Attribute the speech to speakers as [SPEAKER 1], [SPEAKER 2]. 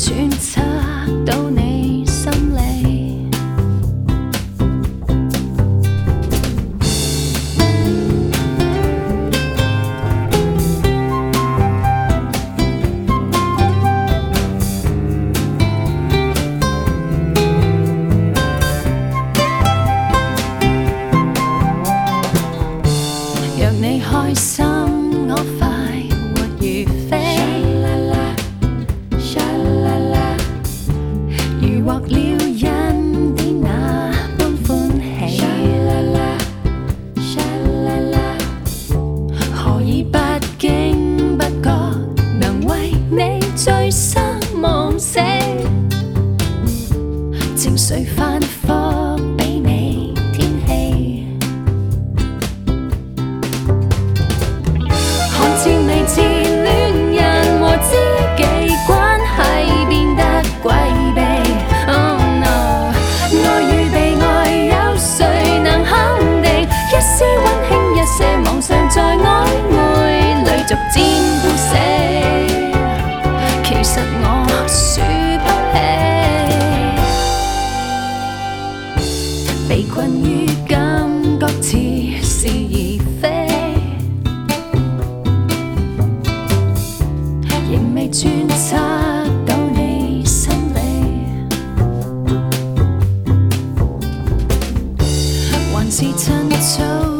[SPEAKER 1] 揣测到你心理。若你开心，我快活如飛。如獲了恩典那般歡喜，何以不經不覺能為你醉生夢死？情緒反覆比你天氣，看似你自戀人和知己關係變得詭秘。Oh no， 愛與被愛有誰能肯定？一絲溫馨，一些妄想，在曖昧裏逐漸枯死。其實我輸不起，被困於感覺似是而非，仍未揣測到你心理，還是趁早。